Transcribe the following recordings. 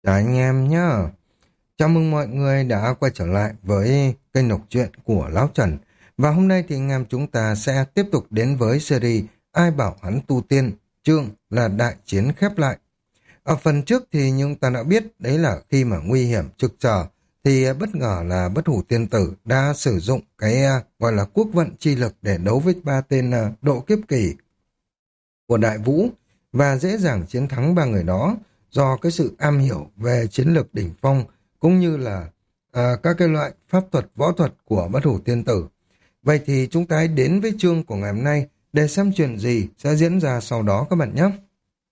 Cả anh em nhá. Chào mừng mọi người đã quay trở lại với kênh đọc truyện của Lão Trần. Và hôm nay thì anh em chúng ta sẽ tiếp tục đến với series Ai bảo hắn tu tiên, chương là Đại chiến khép lại. Ở phần trước thì chúng ta đã biết đấy là khi mà nguy hiểm trực trở thì bất ngờ là Bất Hủ Tiên Tử đã sử dụng cái gọi là quốc vận chi lực để đấu với ba tên độ kiếp kỳ của Đại Vũ và dễ dàng chiến thắng ba người đó do cái sự am hiểu về chiến lược đỉnh phong cũng như là các cái loại pháp thuật võ thuật của Bất Hủ Tiên Tử. Vậy thì chúng ta hãy đến với chương của ngày hôm nay để xem chuyện gì sẽ diễn ra sau đó các bạn nhé.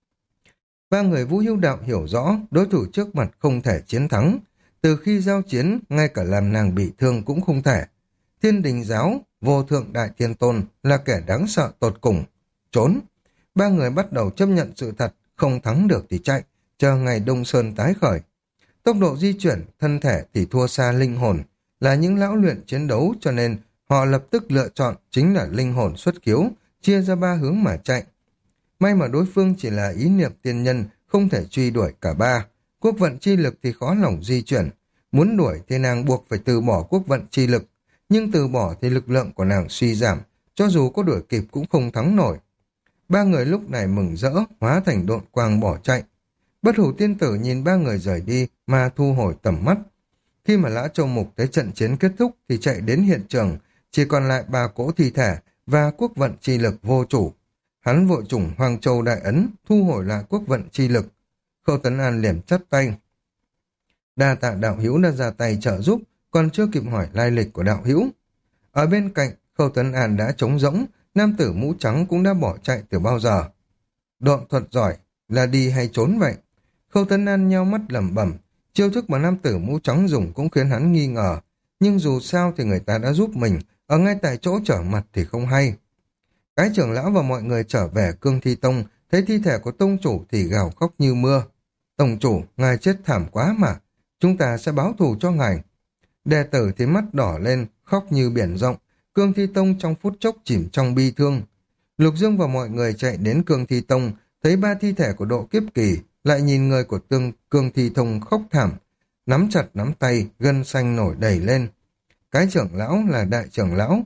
Ba người Vũ Hữu Đạo hiểu rõ đối thủ trước mặt không thể chiến thắng. Từ khi giao chiến, ngay cả làm nàng bị thương cũng không thể. Thiên Đình Giáo, Vô Thượng Đại Thiên Tôn là kẻ đáng sợ tột cùng. Trốn. Ba người bắt đầu chấp nhận sự thật, không thắng được thì chạy, chờ ngày Đông Sơn tái khởi. Tốc độ di chuyển, thân thể thì thua xa linh hồn, là những lão luyện chiến đấu cho nên họ lập tức lựa chọn chính là linh hồn xuất khiếu, chia ra ba hướng mà chạy. May mà đối phương chỉ là ý niệm tiên nhân, không thể truy đuổi cả ba. Quốc vận chi lực thì khó lòng di chuyển. Muốn đuổi thì nàng buộc phải từ bỏ quốc vận chi lực, nhưng từ bỏ thì lực lượng của nàng suy giảm, cho dù có đuổi kịp cũng không thắng nổi. Ba người lúc này mừng rỡ, hóa thành độn quang bỏ chạy. Bất Hủ Tiên Tử nhìn ba người rời đi mà thu hồi tầm mắt. Khi mà Lã Châu Mục thấy trận chiến kết thúc thì chạy đến hiện trường, chỉ còn lại ba cỗ thi thể và quốc vận chi lực vô chủ. Hắn vội chủng Hoàng Châu Đại Ấn, thu hồi lại quốc vận chi lực. Khâu Tấn An liền chắp tay. Đa tạ đạo hữu đã ra tay trợ giúp, còn chưa kịp hỏi lai lịch của đạo hữu. Ở bên cạnh, Khâu Tấn An đã trống rỗng, nam tử mũ trắng cũng đã bỏ chạy từ bao giờ. Độn thuật giỏi, là đi hay trốn vậy? Khâu Tấn An nheo mắt lẩm bẩm, chiêu thức mà nam tử mũ trắng dùng cũng khiến hắn nghi ngờ. Nhưng dù sao thì người ta đã giúp mình, ở ngay tại chỗ trở mặt thì không hay. Cái trưởng lão và mọi người trở về Cương Thi Tông, thấy thi thể của tông chủ thì gào khóc như mưa. Tông chủ, ngài chết thảm quá mà, chúng ta sẽ báo thù cho ngài. Đệ tử thì mắt đỏ lên, khóc như biển rộng. Cương Thi Tông trong phút chốc chìm trong bi thương. Lục Dương và mọi người chạy đến Cương Thi Tông, thấy ba thi thể của độ kiếp kỳ, lại nhìn người của Cương Thi Tông khóc thảm, nắm chặt nắm tay, gân xanh nổi đầy lên. Cái trưởng lão là đại trưởng lão,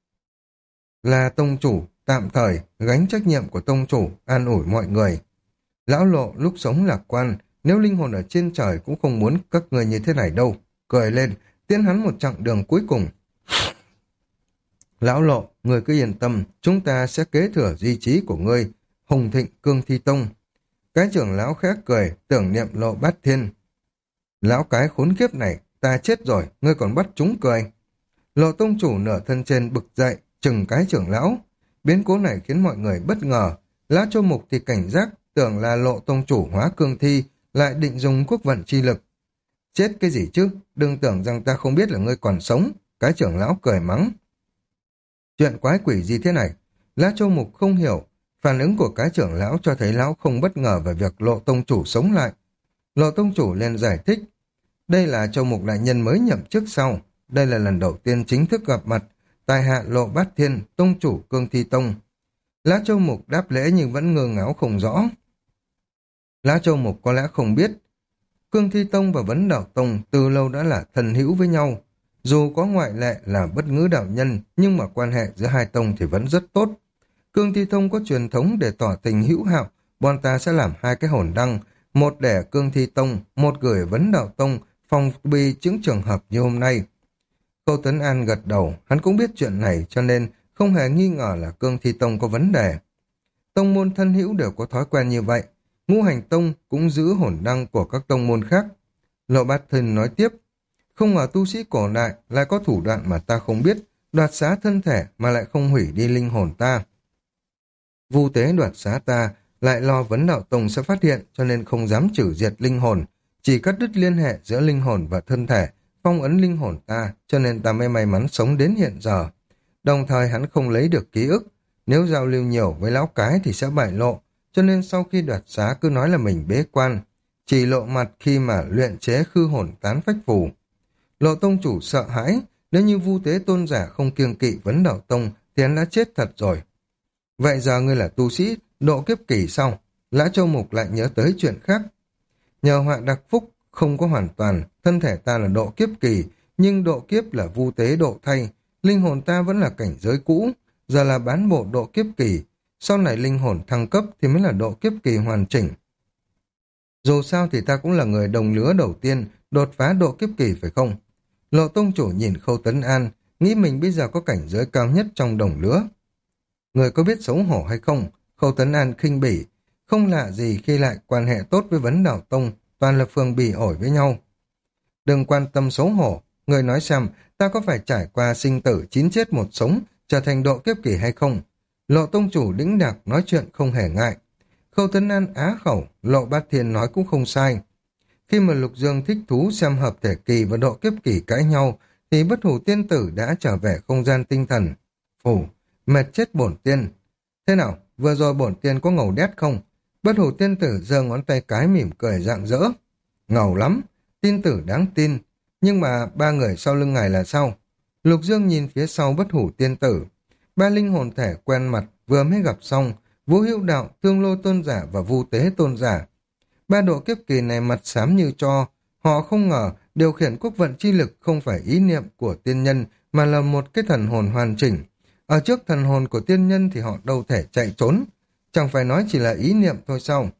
là tông chủ, tạm thời gánh trách nhiệm của tông chủ, an ủi mọi người. Lão Lộ lúc sống lạc quan, nếu linh hồn ở trên trời cũng không muốn các người như thế này đâu. Cười lên, tiến hắn một chặng đường cuối cùng. Lão Lộ, người cứ yên tâm, chúng ta sẽ kế thừa di chí của ngươi, hùng thịnh Cương Thi Tông. Cái trưởng lão khác cười, tưởng niệm Lộ Bát Thiên. Lão cái khốn kiếp này, ta chết rồi, ngươi còn bắt chúng cười. Lộ tông chủ nửa thân trên bực dậy, chừng cái trưởng lão. Biến cố này khiến mọi người bất ngờ. Lã Châu Mục thì cảnh giác, tưởng là Lộ tông chủ hóa cương thi, lại định dùng quốc vận chi lực. Chết cái gì chứ, đừng tưởng rằng ta không biết là ngươi còn sống. Cái trưởng lão cười mắng. Chuyện quái quỷ gì thế này? Lã Châu Mục không hiểu. Phản ứng của cái trưởng lão cho thấy lão không bất ngờ về việc Lộ tông chủ sống lại. Lộ tông chủ liền giải thích. Đây là Châu Mục đại nhân mới nhậm chức sau. Đây là lần đầu tiên chính thức gặp mặt. Tài hạ Lộ Bát Thiên, tông chủ Cương Thi Tông. Lã Châu Mục đáp lễ nhưng vẫn ngơ ngáo không rõ. Lã Châu Mục có lẽ không biết. Cương Thi Tông và Vấn Đạo Tông từ lâu đã là thân hữu với nhau. Dù có ngoại lệ là Bất Ngữ đạo nhân, nhưng mà quan hệ giữa hai tông thì vẫn rất tốt. Cương Thi Tông có truyền thống để tỏ tình hữu hảo, bọn ta sẽ làm hai cái hồn đăng, một để Cương Thi Tông, một gửi Vấn Đạo Tông, phòng bị những trường hợp như hôm nay. Khâu Tuấn An gật đầu, hắn cũng biết chuyện này cho nên không hề nghi ngờ là Cương Thi Tông có vấn đề. Tông môn thân hữu đều có thói quen như vậy, Ngũ Hành Tông cũng giữ hồn đăng của các tông môn khác. Lộ Bát Thiên nói tiếp, không ngờ tu sĩ cổ đại lại có thủ đoạn mà ta không biết, đoạt xá thân thể mà lại không hủy đi linh hồn ta. Vu tế đoạt xá ta, lại lo Vấn Đạo Tông sẽ phát hiện cho nên không dám trừ diệt linh hồn, chỉ cắt đứt liên hệ giữa linh hồn và thân thể, phong ấn linh hồn ta, cho nên ta mới may mắn sống đến hiện giờ. Đồng thời hắn không lấy được ký ức, nếu giao lưu nhiều với lão cái thì sẽ bại lộ, cho nên sau khi đoạt xá cứ nói là mình bế quan, chỉ lộ mặt khi mà luyện chế khư hồn tán phách phù. Lộ tông chủ sợ hãi, nếu như Vu Tế tôn giả không kiêng kỵ Vấn Đạo Tông thì hắn đã chết thật rồi. Vậy giờ ngươi là tu sĩ độ kiếp kỳ sau? Lã Châu Mục lại nhớ tới chuyện khác. Nhờ họa đặc phúc, Không có hoàn toàn, thân thể ta là độ kiếp kỳ, nhưng độ kiếp là vu tế độ thay. Linh hồn ta vẫn là cảnh giới cũ, giờ là bán bộ độ kiếp kỳ. Sau này linh hồn thăng cấp thì mới là độ kiếp kỳ hoàn chỉnh. Dù sao thì ta cũng là người đồng lứa đầu tiên đột phá độ kiếp kỳ phải không? Lộ tông chủ nhìn Khâu Tấn An, nghĩ mình bây giờ có cảnh giới cao nhất trong đồng lứa. Người có biết xấu hổ hay không? Khâu Tấn An khinh bỉ, không lạ gì khi lại quan hệ tốt với Vấn Đảo Tông, toàn là phường bỉ ổi với nhau. Đừng quan tâm xấu hổ, người nói xem ta có phải trải qua sinh tử 9 chết một sống, trở thành độ kiếp kỳ hay không? Lộ tông chủ đĩnh đạc nói chuyện không hề ngại. Khâu Tấn An á khẩu, Lộ Bát Thiên nói cũng không sai. Khi mà Lục Dương thích thú xem hợp thể kỳ và độ kiếp kỳ cãi nhau, thì Bất Hủ Tiên Tử đã trở về không gian tinh thần. Phù, mệt chết bổn tiên. Thế nào, vừa rồi bổn tiên có ngầu đét không? Bất Hủ Tiên Tử giơ ngón tay cái mỉm cười rạng rỡ. Ngầu lắm, tiên tử đáng tin. Nhưng mà ba người sau lưng ngài là sao? Lục Dương nhìn phía sau Bất Hủ Tiên Tử. Ba linh hồn thể quen mặt vừa mới gặp xong, Vũ Hữu Đạo, Thương Lôi Tôn Giả và Vu Tế Tôn Giả. Ba độ kiếp kỳ này mặt xám như tro, họ không ngờ điều khiển quốc vận chi lực không phải ý niệm của tiên nhân mà là một cái thần hồn hoàn chỉnh. Ở trước thần hồn của tiên nhân thì họ đâu thể chạy trốn, chẳng phải nói chỉ là ý niệm thôi sao?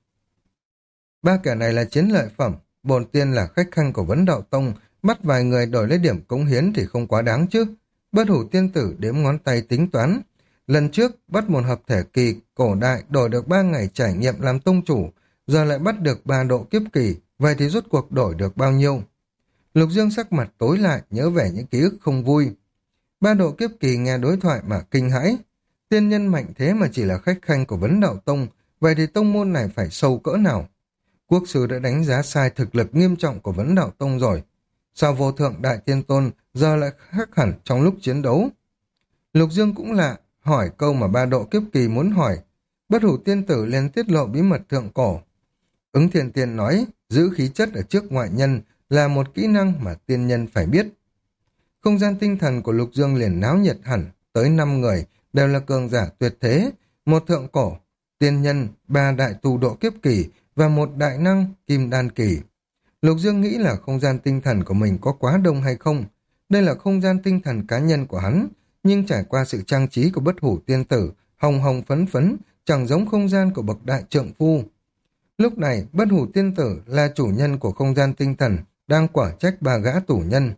Ba kẻ này là chiến lợi phẩm, bổn tiên là khách khanh của Vấn Đạo Tông, bắt vài người đổi lấy điểm cống hiến thì không quá đáng chứ. Bất Hủ Tiên Tử đếm ngón tay tính toán. Lần trước bắt một hợp thể kỳ cổ đại đổi được 3 ngày trải nghiệm làm tông chủ, giờ lại bắt được 3 độ kiếp kỳ, vậy thì rốt cuộc đổi được bao nhiêu? Lục Dương sắc mặt tối lại, nhớ về những ký ức không vui. 3 độ kiếp kỳ nghe đối thoại mà kinh hãi. Tiên nhân mạnh thế mà chỉ là khách khanh của Vấn Đạo Tông, vậy thì tông môn này phải sâu cỡ nào? Quốc sư đã đánh giá sai thực lực nghiêm trọng của Vấn Đạo Tông rồi. Sao vô thượng đại tiên tôn giờ lại khác hẳn trong lúc chiến đấu? Lục Dương cũng lạ, hỏi câu mà 3 độ kiếp kỳ muốn hỏi. Bất Hủ Tiên Tử lên tiết lộ bí mật thượng cổ. Ứng Thiên Tiên nói, giữ khí chất ở trước ngoại nhân là một kỹ năng mà tiên nhân phải biết. Không gian tinh thần của Lục Dương liền náo nhiệt hẳn, tới 5 người, đều là cường giả tuyệt thế, một thượng cổ, tiên nhân, 3 đại tu độ kiếp kỳ và một đại năng kim đan kỳ. Lục Dương nghĩ là không gian tinh thần của mình có quá đông hay không. Đây là không gian tinh thần cá nhân của hắn, nhưng trải qua sự trang trí của Bất Hủ Tiên Tử, hồng hồng phấn phấn, chẳng giống không gian của bậc đại trượng phu. Lúc này, Bất Hủ Tiên Tử là chủ nhân của không gian tinh thần, đang quả trách 3 gã tù nhân.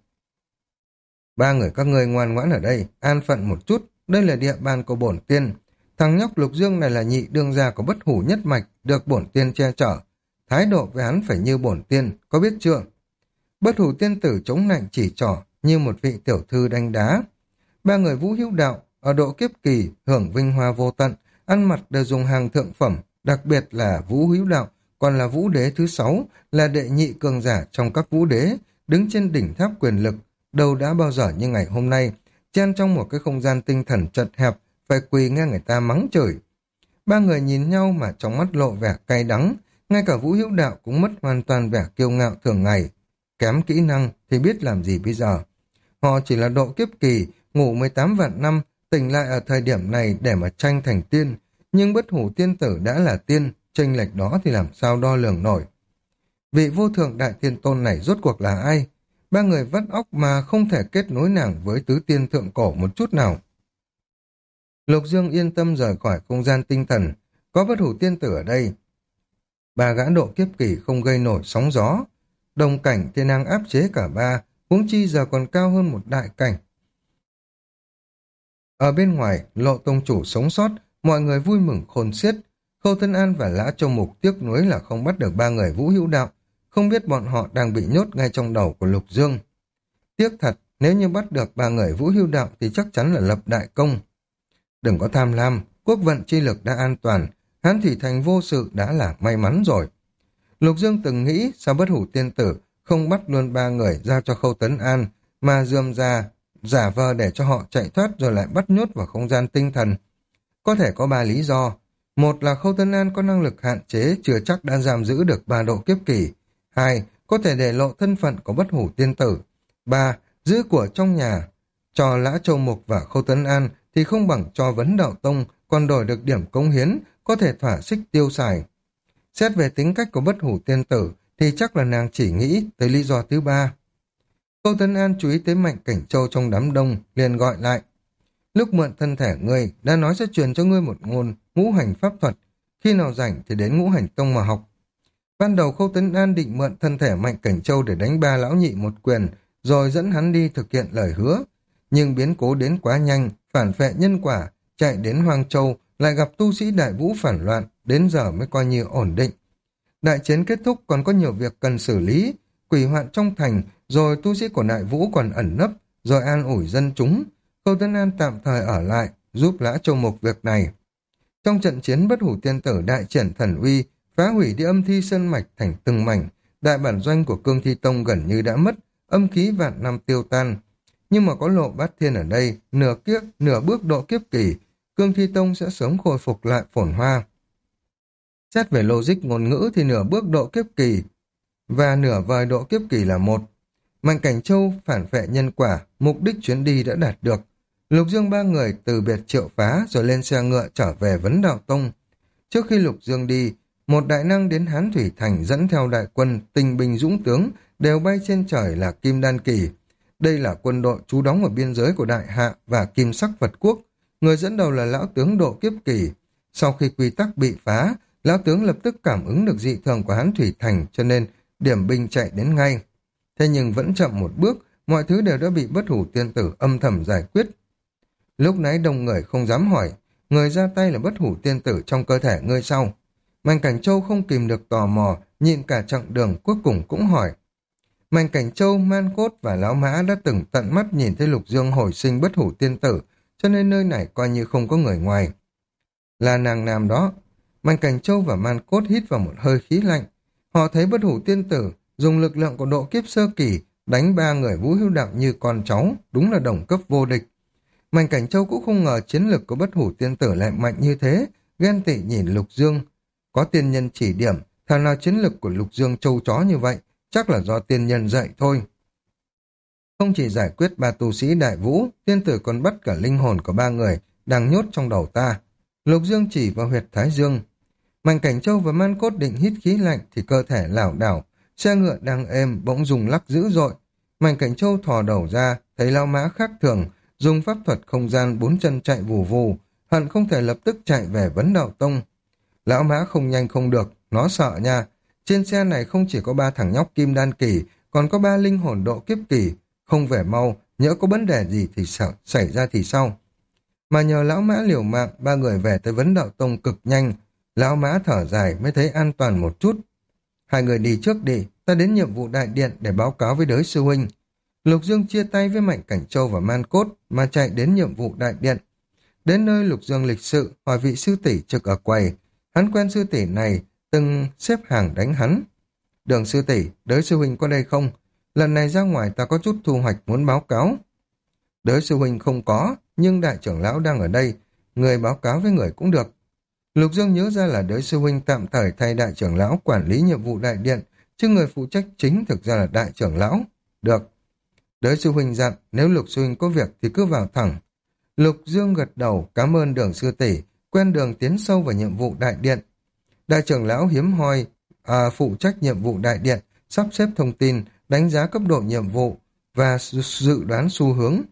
3 người các ngươi ngoan ngoãn ở đây, an phận một chút, đây là địa bàn của bổn tiên. Thằng nhóc Lục Dương này là nhị đương gia của Bất Hủ nhất mạch, được bổn tiên che chở. Thái độ với hắn phải như bổn tiên, có biết chưa? Bất Hủ Tiên Tử chống nạnh chỉ trỏ như một vị tiểu thư đánh đá. 3 người Vũ Hữu Đạo ở độ kiếp kỳ hưởng vinh hoa vô tận, ăn mặc đều dùng hàng thượng phẩm, đặc biệt là Vũ Hữu Đạo, còn là Vũ Đế thứ 6, là đệ nhị cường giả trong các Vũ Đế, đứng trên đỉnh tháp quyền lực, đâu đã bao giờ như ngày hôm nay, chen trong một cái không gian tinh thần chật hẹp, phải quỳ nghe người ta mắng chửi. 3 người nhìn nhau mà trong mắt lộ vẻ cay đắng, ngay cả Vũ Hữu Đạo cũng mất hoàn toàn vẻ kiêu ngạo thường ngày. Kém kỹ năng thì biết làm gì bây giờ. Họ chỉ là độ kiếp kỳ, ngủ 18 vạn năm, tỉnh lại ở thời điểm này để mà tranh thành tiên, nhưng Bất Hủ Tiên Tử đã là tiên, chênh lệch đó thì làm sao đo lường nổi. Vị vô thượng đại tiên tôn này rốt cuộc là ai? 3 người vắt óc mà không thể kết nối nàng với tứ tiên thượng cổ một chút nào. Lục Dương yên tâm rời khỏi không gian tinh thần, có Bất Hủ Tiên Tử ở đây. 3 gã độ kiếp kỳ không gây nổi sóng gió. Đồng cảnh thì nàng áp chế cả 3, huống chi giờ còn cao hơn một đại cảnh. Ở bên ngoài, Lộ tông chủ sống sót, mọi người vui mừng khôn xiết. Khâu Tân An và Lã Châu Mục tiếc nuối là không bắt được 3 người Vũ Hữu Đạo, không biết bọn họ đang bị nhốt ngay trong đầu của Lục Dương. Tiếc thật, nếu như bắt được 3 người Vũ Hữu Đạo thì chắc chắn là lập đại công. Đừng có tham lam, quốc vận chi lực đã an toàn, Hán Thủy Thành vô sự đã là may mắn rồi. Lục Dương từng nghĩ sao Bất Hủ Tiên Tử không bắt luôn 3 người giao cho Khâu Tấn An, mà dườm ra, giả vờ để cho họ chạy thoát rồi lại bắt nhốt vào không gian tinh thần. Có thể có 3 lý do. Một là Khâu Tấn An có năng lực hạn chế, chưa chắc đã giam giữ được 3 độ kiếp kỳ. 2, có thể để lộ thân phận của Bất Hủ Tiên Tử. 3, giữ của trong nhà. Cho Lã Châu Mục và Khâu Tấn An thì không bằng cho Vấn Đạo Tông, còn đổi được điểm cống hiến, có thể thỏa xích tiêu xài. Xét về tính cách của Bất Hủ Tiên Tử thì chắc là nàng chỉ nghĩ tới lý do thứ ba. Khâu Tấn An chú ý tới Mạnh Cảnh Châu trong đám đông, liền gọi lại. Lúc mượn thân thể ngươi, đã nói sẽ truyền cho ngươi một ngôn ngũ hành pháp thuật, khi nào rảnh thì đến Ngũ Hành Tông mà học. Ban đầu Khâu Tấn An định mượn thân thể Mạnh Cảnh Châu để đánh ba lão nhị một quyền, rồi dẫn hắn đi thực hiện lời hứa. Nhưng biến cố đến quá nhanh, phản phệ nhân quả, chạy đến Hoang Châu, lại gặp tu sĩ Đại Vũ phản loạn, đến giờ mới coi như ổn định. Đại chiến kết thúc còn có nhiều việc cần xử lý, quỷ hoạn trong thành, rồi tu sĩ của Đại Vũ còn ẩn nấp, rồi an ủi dân chúng. Khâu Tấn An tạm thời ở lại, giúp Lã Châu Mục việc này. Trong trận chiến Bất Hủ Tiên Tử đại triển thần uy, phá hủy đi âm thi sơn mạch thành từng mảnh, đại bản doanh của Cương Thi Tông gần như đã mất, âm khí vạn năm tiêu tan. Nhưng mà có Lộ Bát Thiên ở đây, nửa bước độ kiếp kỳ, Cương Thi Tông sẽ sớm khôi phục lại phồn hoa. Xét về logic ngôn ngữ thì nửa bước độ kiếp kỳ và nửa vời độ kiếp kỳ là một. Mạnh Cảnh Châu phản phệ nhân quả, mục đích chuyến đi đã đạt được. Lục Dương ba người từ biệt Triệu Phá rồi lên xe ngựa trở về Vấn Đạo Tông. Trước khi Lục Dương đi, một đại năng đến Hán Thủy Thành dẫn theo đại quân tinh binh dũng tướng đều bay trên trời là Kim Đan Kỳ. Đây là quân đội trú đóng ở biên giới của Đại Hạ và Kim Sắc Phật Quốc. Người dẫn đầu là lão tướng độ kiếp kỳ. Sau khi quy tắc bị phá, lão tướng lập tức cảm ứng được dị thường của Hán Thủy Thành cho nên điểm binh chạy đến ngay. Thế nhưng vẫn chậm một bước, mọi thứ đều đã bị Bất Hủ Tiên Tử âm thầm giải quyết. Lúc nãy đông người không dám hỏi, người ra tay là Bất Hủ Tiên Tử trong cơ thể ngươi sau. Mạnh Cảnh Châu không kìm được tò mò, nhịn cả chặng đường cuối cùng cũng hỏi. Mạnh Cảnh Châu, Man Cốt và Lão Mã đã từng tận mắt nhìn thấy Lục Dương hồi sinh Bất Hủ Tiên Tử, cho nên nơi này coi như không có người ngoài. Là nàng nam đó. Mạnh Cảnh Châu và Man Cốt hít vào một hơi khí lạnh. Họ thấy Bất Hủ Tiên Tử dùng lực lượng của độ kiếp sơ kỳ đánh ba người Vũ Hữu Đạo như con cháu, đúng là đồng cấp vô địch. Mạnh Cảnh Châu cũng không ngờ chiến lực của Bất Hủ Tiên Tử lại mạnh như thế, ghen tị nhìn Lục Dương. Có tiên nhân chỉ điểm, thà nào chiến lực của Lục Dương trâu chó như vậy, chắc là do tiên nhân dạy thôi. Không chỉ giải quyết ba tu sĩ Đại Vũ, tiên tử còn bắt cả linh hồn của ba người đang nhốt trong đầu ta. Lục Dương chỉ vào huyệt Thái Dương. Mạnh Cảnh Châu và Man Cốt định hít khí lạnh thì cơ thể lảo đảo, xe ngựa đang êm bỗng dùng lắc dữ dội. Mạnh Cảnh Châu thò đầu ra, thấy Lão Mã khác thường, dùng pháp thuật không gian bốn chân chạy vù vù, hận không thể lập tức chạy về Vấn Đạo Tông. Lão Mã không nhanh không được, nó sợ nha. Trên xe này không chỉ có ba thằng nhóc Kim Đan Kỳ, còn có ba linh hồn độ kiếp kỳ. Không về mau, nhỡ có vấn đề gì thì xảy ra thì sao? Mà nhờ Lão Mã liều mạng, ba người về tới Vấn Đạo Tông cực nhanh. Lão Mã thở dài mới thấy an toàn một chút. Hai người đi trước đi, ta đến nhiệm vụ đại điện để báo cáo với Đới sư huynh. Lục Dương chia tay với Mạnh Cảnh Châu và Man Cốt mà chạy đến nhiệm vụ đại điện. Đến nơi Lục Dương lịch sự hỏi vị sư tỷ trực ở quầy. Hắn quen sư tỷ này, từng xếp hàng đánh hắn. Đường sư tỷ, Đới sư huynh có đây không? Lần này ra ngoài ta có chút thu hoạch muốn báo cáo. Đới sư huynh không có, nhưng đại trưởng lão đang ở đây, người báo cáo với người cũng được. Lục Dương nhớ ra là Đới sư huynh tạm thời thay đại trưởng lão quản lý nhiệm vụ đại điện, chứ người phụ trách chính thực ra là đại trưởng lão. Được. Đới sư huynh dặn, nếu Lục sư huynh có việc thì cứ vào thẳng. Lục Dương gật đầu, cảm ơn Đường sư tỷ, quen đường tiến sâu vào nhiệm vụ đại điện. Đại trưởng lão hiếm hoi, phụ trách nhiệm vụ đại điện, sắp xếp thông tin, đánh giá cấp độ nhiệm vụ và dự đoán xu hướng.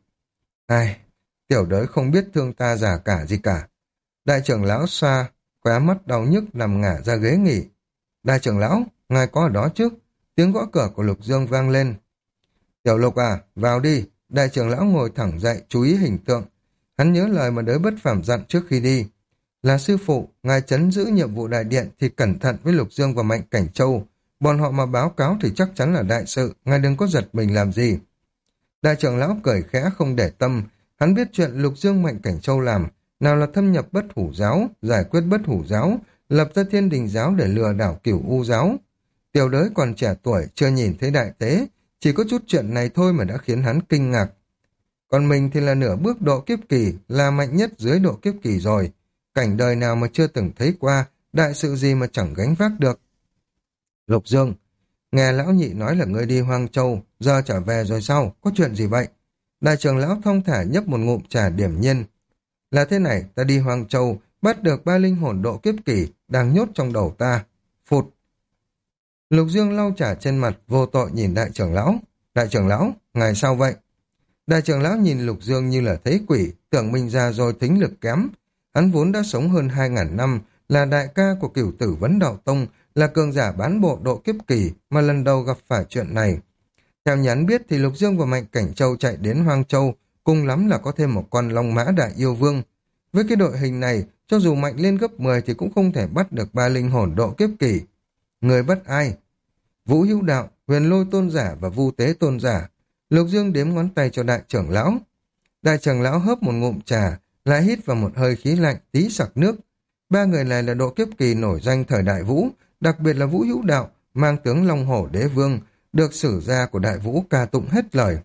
Tiểu Đới không biết thương ta giả cả gì cả. Đại trưởng lão xoa, khóe mắt đau nhức nằm ngả ra ghế nghỉ. Đại trưởng lão, ngài có ở đó chứ? Tiếng gõ cửa của Lục Dương vang lên. Tiểu Lục à, vào đi. Đại trưởng lão ngồi thẳng dậy, chú ý hình tượng. Hắn nhớ lời mà Đới Bất Phàm dặn trước khi đi. Là sư phụ, ngài trấn giữ nhiệm vụ đại điện thì cẩn thận với Lục Dương và Mạnh Cảnh Châu. Bọn họ mà báo cáo thì chắc chắn là đại sự, ngài đừng có giật mình làm gì. Đại trưởng lão cười khẽ không để tâm, hắn biết chuyện Lục Dương Mạnh Cảnh Châu làm, nào là thâm nhập Bất Hủ giáo, giải quyết Bất Hủ giáo, lập ra Thiên Đình giáo để lừa đảo Cửu U giáo. Tiểu Đới còn trẻ tuổi, chưa nhìn thấy đại tế, chỉ có chút chuyện này thôi mà đã khiến hắn kinh ngạc. Còn mình thì là nửa bước độ kiếp kỳ, là mạnh nhất dưới độ kiếp kỳ rồi. Cảnh đời nào mà chưa từng thấy qua, đại sự gì mà chẳng gánh vác được. Lục Dương, nghe lão nhị nói là ngươi đi Hoang Châu, giờ trở về rồi sao, có chuyện gì vậy? Đại trưởng lão thong thả nhấp một ngụm trà điểm nhiên. Là thế này, ta đi Hoang Châu, bắt được ba linh hồn độ kiếp kỳ, đang nhốt trong đầu ta. Phụt. Lục Dương lau chả trên mặt, vô tội nhìn đại trưởng lão. Đại trưởng lão, ngài sao vậy? Đại trưởng lão nhìn Lục Dương như là thấy quỷ, tưởng mình già rồi thính lực kém. Hắn vốn đã sống hơn 2.000 năm, là đại ca của Cửu Tử Vấn Đạo Tông, là cường giả bán bộ độ kiếp kỳ mà lần đầu gặp phải chuyện này. Theo nhắn biết thì Lục Dương và Mạnh Cảnh Châu chạy đến Hoang Châu, cùng lắm là có thêm một con Long Mã Đại Yêu Vương. Với cái đội hình này, cho dù mạnh lên gấp 10 thì cũng không thể bắt được ba linh hồn độ kiếp kỳ. Người bắt ai? Vũ Hữu Đạo, Huyền Lôi Tôn Giả và Vu Tế Tôn Giả. Lục Dương đếm ngón tay cho đại trưởng lão. Đại trưởng lão hớp một ngụm trà, lại hít vào một hơi khí lạnh tí sặc nước. Ba người này là độ kiếp kỳ nổi danh thời Đại Vũ, đặc biệt là Vũ Hữu Đạo, mang tướng Long Hổ Đế Vương, được sử gia của Đại Vũ ca tụng hết lời.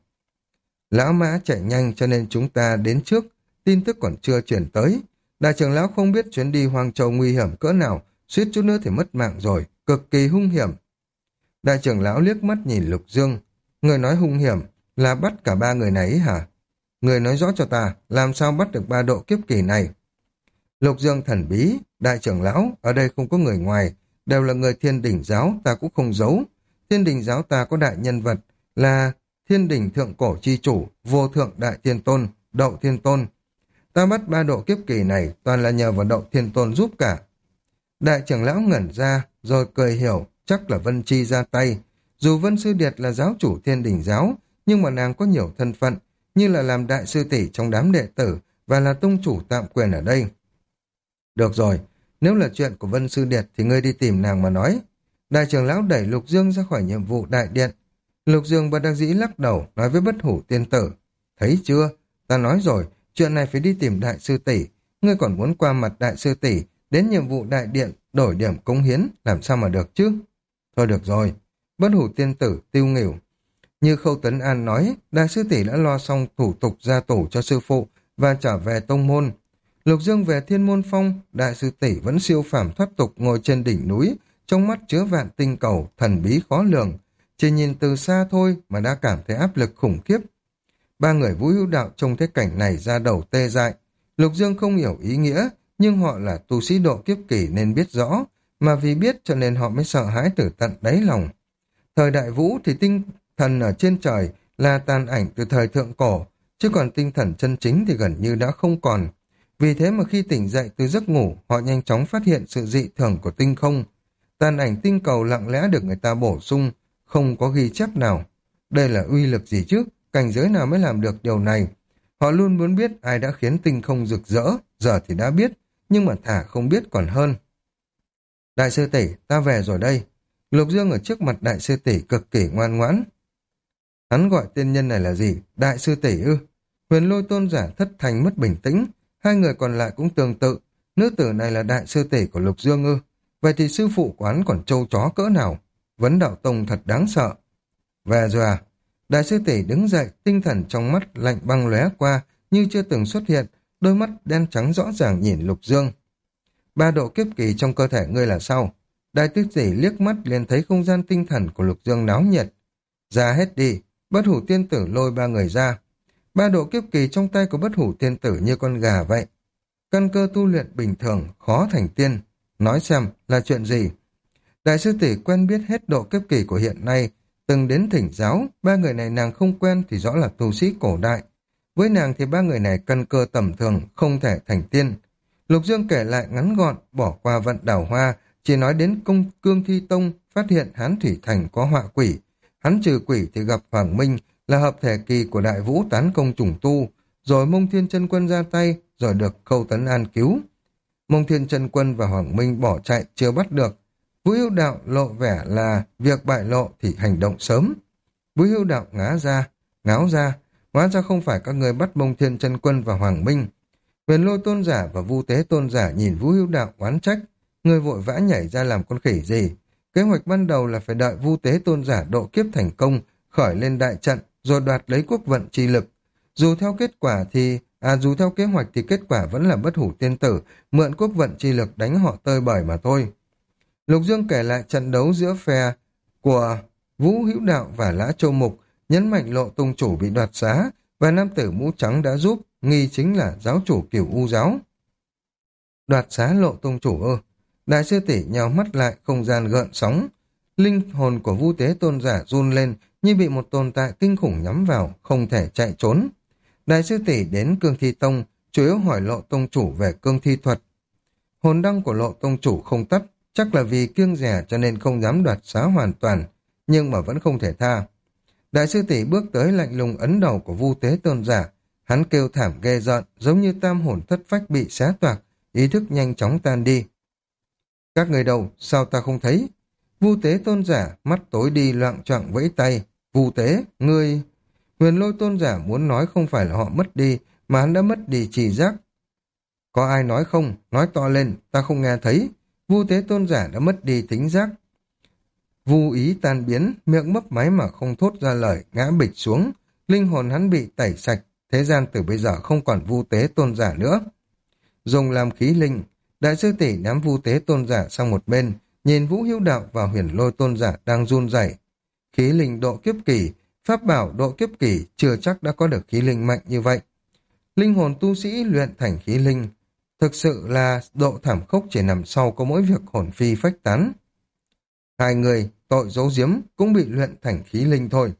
Lão Mã chạy nhanh cho nên chúng ta đến trước, tin tức còn chưa chuyển tới. Đại trưởng lão không biết chuyến đi Hoang Châu nguy hiểm cỡ nào, suýt chút nữa thì mất mạng rồi, cực kỳ hung hiểm. Đại trưởng lão liếc mắt nhìn Lục Dương. Người nói hung hiểm là bắt cả ba người này hả? Người nói rõ cho ta, làm sao bắt được ba độ kiếp kỳ này? Lục Dương thần bí, đại trưởng lão, ở đây không có người ngoài, đều là người Thiên Đình giáo, ta cũng không giấu. Thiên Đình giáo ta có đại nhân vật, là Thiên Đình Thượng Cổ Chi Chủ, Vô Thượng Đại Thiên Tôn, Đậu Thiên Tôn. Ta bắt ba độ kiếp kỳ này, toàn là nhờ vào Đậu Thiên Tôn giúp cả. Đại trưởng lão ngẩn ra, rồi cười hiểu, chắc là Vân Chi ra tay. Dù Vân Sư Điệt là giáo chủ Thiên Đình giáo, nhưng mà nàng có nhiều thân phận, như là làm đại sư tỷ trong đám đệ tử và là tông chủ tạm quyền ở đây. Được rồi, nếu là chuyện của Vân Sư Điệt thì ngươi đi tìm nàng mà nói. Đại trưởng lão đẩy Lục Dương ra khỏi nhiệm vụ đại điện. Lục Dương bất đắc dĩ lắc đầu, nói với Bất Hủ Tiên Tử. Thấy chưa, ta nói rồi, chuyện này phải đi tìm đại sư tỷ. Ngươi còn muốn qua mặt đại sư tỷ, đến nhiệm vụ đại điện, đổi điểm cống hiến, làm sao mà được chứ? Thôi được rồi, Bất Hủ Tiên Tử tiêu nghỉu. Như Khâu Tấn An nói, đại sư tỷ đã lo xong thủ tục gia tủ cho sư phụ và trở về tông môn. Lục Dương về Thiên Môn Phong, đại sư tỷ vẫn siêu phàm thoát tục ngồi trên đỉnh núi, trong mắt chứa vạn tinh cầu, thần bí khó lường. Chỉ nhìn từ xa thôi mà đã cảm thấy áp lực khủng khiếp. Ba người Vũ Hữu Đạo trông thấy cảnh này ra đầu tê dại. Lục Dương không hiểu ý nghĩa, nhưng họ là tu sĩ độ kiếp kỳ nên biết rõ, mà vì biết cho nên họ mới sợ hãi từ tận đáy lòng. Thời Đại Vũ thì tinh thần ở trên trời là tàn ảnh từ thời thượng cổ, chứ còn tinh thần chân chính thì gần như đã không còn. Vì thế mà khi tỉnh dậy từ giấc ngủ, họ nhanh chóng phát hiện sự dị thường của tinh không. Tàn ảnh tinh cầu lặng lẽ được người ta bổ sung, không có ghi chép nào. Đây là uy lực gì chứ? Cảnh giới nào mới làm được điều này? Họ luôn muốn biết ai đã khiến tinh không rực rỡ, giờ thì đã biết, nhưng mà thả không biết còn hơn. Đại sư tỷ, ta về rồi đây. Lục Dương ở trước mặt đại sư tỷ cực kỳ ngoan ngoãn. Hắn gọi tên nhân này là gì? Đại sư tỷ ư? Huyền Lôi Tôn Giả thất thanh mất bình tĩnh. Hai người còn lại cũng tương tự. Nữ tử này là đại sư tỷ của Lục Dương ư? Vậy thì sư phụ của hắn còn trâu chó cỡ nào? Vấn Đạo Tông thật đáng sợ. Về rồi à? Đại sư tỷ đứng dậy, tinh thần trong mắt lạnh băng lóe qua, như chưa từng xuất hiện, đôi mắt đen trắng rõ ràng nhìn Lục Dương. Ba độ kiếp kỳ trong cơ thể ngươi là sao? Đại sư tỷ liếc mắt liền thấy không gian tinh thần của Lục Dương náo nhiệt. Ra hết đi, Bất Hủ Tiên Tử lôi ba người ra. Ba độ kiếp kỳ trong tay của Bất Hủ Tiên Tử như con gà vậy. Căn cơ tu luyện bình thường, khó thành tiên. Nói xem là chuyện gì? Đại sư tỷ quen biết hết độ kiếp kỳ của hiện nay, từng đến thỉnh giáo, ba người này nàng không quen thì rõ là tu sĩ cổ đại. Với nàng thì ba người này căn cơ tầm thường, không thể thành tiên. Lục Dương kể lại ngắn gọn, bỏ qua vận đảo hoa, chỉ nói đến công Cương Thi Tông phát hiện Hán Thủy Thành có họa quỷ. Hắn trừ quỷ thì gặp Hoàng Minh, là hợp thể kỳ của Đại Vũ tán công trùng tu, rồi Mông Thiên Chân Quân ra tay, rồi được Khâu Tấn An cứu. Mông Thiên Chân Quân và Hoàng Minh bỏ chạy chưa bắt được. Vũ Hữu Đạo lộ vẻ là việc bại lộ thì hành động sớm. Vũ Hữu Đạo ngáo ra, hóa ra không phải các người bắt Mông Thiên Chân Quân và Hoàng Minh. Huyền Lôi Tôn Giả và Vu Tế Tôn Giả nhìn Vũ Hữu Đạo oán trách, người vội vã nhảy ra làm con khỉ gì? Kế hoạch ban đầu là phải đợi Vu Tế Tôn Giả độ kiếp thành công, khởi lên đại trận, rồi đoạt lấy quốc vận chi lực. Dù theo kế hoạch thì kết quả vẫn là Bất Hủ Tiên Tử mượn quốc vận chi lực đánh họ tơi bời mà thôi. Lục Dương kể lại trận đấu giữa phe của Vũ Hữu Đạo và Lã Châu Mục, nhấn mạnh Lộ Tông chủ bị đoạt xá và nam tử mũ trắng đã giúp, nghi chính là giáo chủ Cửu U giáo. Đoạt xá Lộ Tông chủ ư? Đại sư tỷ nhào mắt lại, không gian gợn sóng. Linh hồn của Vu Tế Tôn giả run lên như bị một tồn tại kinh khủng nhắm vào, không thể chạy trốn. Đại sư tỷ đến Cương Thi Tông, chủ yếu hỏi Lộ Tông chủ về cương thi thuật. Hồn đăng của Lộ Tông chủ không tắt, chắc là vì kiêng dè cho nên không dám đoạt xá hoàn toàn, nhưng mà vẫn không thể tha. Đại sư tỷ bước tới lạnh lùng ấn đầu của Vu Tế Tôn giả, hắn kêu thảm ghê rợn, giống như tam hồn thất phách bị xé toạc, ý thức nhanh chóng tan đi. Các người đâu, sao ta không thấy? Vu Tế Tôn giả, mắt tối đi loạng choạng vẫy tay. Vu Tế, ngươi... Huyền Lôi Tôn giả muốn nói không phải là họ mất đi, mà hắn đã mất đi trì giác. Có ai nói không? Nói to lên, ta không nghe thấy. Vu Tế Tôn giả đã mất đi thính giác. Vu ý tan biến, miệng mấp máy mà không thốt ra lời, ngã bịch xuống. Linh hồn hắn bị tẩy sạch, thế gian từ bây giờ không còn Vu Tế Tôn giả nữa. Dùng làm khí linh, đại sư tỷ ném Vu Tế Tôn giả sang một bên, nhìn Vũ Hữu Đạo và Huyền Lôi Tôn giả đang run rẩy. Khí linh độ kiếp kỳ, pháp bảo độ kiếp kỳ chưa chắc đã có được khí linh mạnh như vậy. Linh hồn tu sĩ luyện thành khí linh, thực sự là độ thảm khốc chỉ nằm sau có mỗi việc hồn phi phách tán. Hai người tội giấu giếm cũng bị luyện thành khí linh thôi.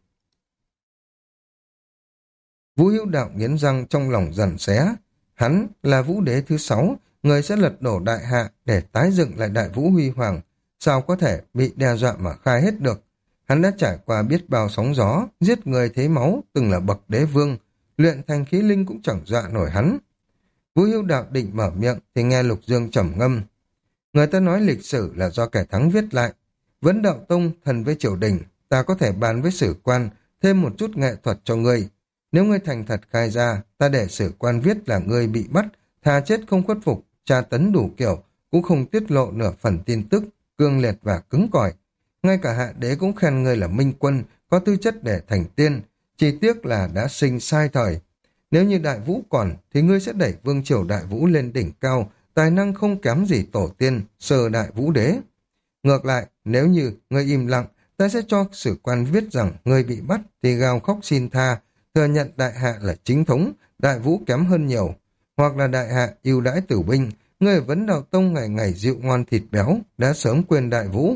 Vũ Hữu Đạo nghiến răng trong lòng dằn xé. Hắn là Vũ Đế thứ 6, người sẽ lật đổ đại hạ để tái dựng lại Đại Vũ Huy Hoàng. Sao có thể bị đe dọa mà khai hết được? Hắn đã trải qua biết bao sóng gió, giết người thấy máu, từng là bậc đế vương. Luyện thành khí linh cũng chẳng dọa nổi hắn. Vũ Hữu Đạo định mở miệng thì nghe Lục Dương trầm ngâm. Người ta nói lịch sử là do kẻ thắng viết lại. Vấn Đạo Tông thần với triều đình, ta có thể bàn với sử quan thêm một chút nghệ thuật cho ngươi. Nếu ngươi thành thật khai ra, ta để sử quan viết là ngươi bị bắt, thà chết không khuất phục, tra tấn đủ kiểu, cũng không tiết lộ nửa phần tin tức, cương liệt và cứng cỏi. Ngay cả hạ đế cũng khen ngươi là minh quân, có tư chất để thành tiên, chỉ tiếc là đã sinh sai thời. Nếu như Đại Vũ còn, thì ngươi sẽ đẩy vương triều Đại Vũ lên đỉnh cao, tài năng không kém gì tổ tiên, sơ Đại Vũ đế. Ngược lại, nếu như ngươi im lặng, ta sẽ cho sử quan viết rằng ngươi bị bắt thì gào khóc xin tha, thừa nhận đại hạ là chính thống, Đại Vũ kém hơn nhiều. Hoặc là đại hạ ưu đãi tử binh, ngươi ở Vấn Đạo Tông ngày ngày rượu ngon thịt béo, đã sớm quên Đại Vũ.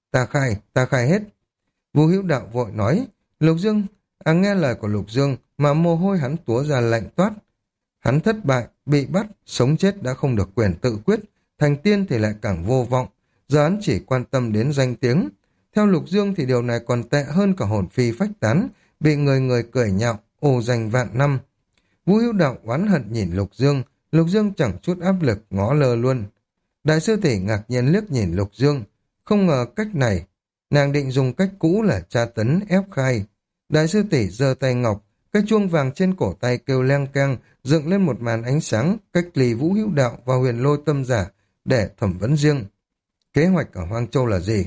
Ta khai hết. Vũ Hữu Đạo vội nói, Lục Dương, nghe lời của Lục Dương mà mồ hôi hắn túa ra lạnh toát. Hắn thất bại, bị bắt, sống chết đã không được quyền tự quyết, thành tiên thì lại càng vô vọng, giờ hắn chỉ quan tâm đến danh tiếng. Theo Lục Dương thì điều này còn tệ hơn cả hồn phi phách tán, bị người người cười nhạo, ồ danh vạn năm. Vũ Hữu Đạo oán hận nhìn Lục Dương chẳng chút áp lực ngó lơ luôn. Đại sư tỷ ngạc nhiên liếc nhìn Lục Dương, không ngờ cách này, nàng định dùng cách cũ là tra tấn ép khai. Đại sư tỷ giơ tay ngọc, cái chuông vàng trên cổ tay kêu leng keng, dựng lên một màn ánh sáng cách ly Vũ Hữu Đạo và Huyền Lôi Tâm giả để thẩm vấn riêng. Kế hoạch ở Hoang Châu là gì?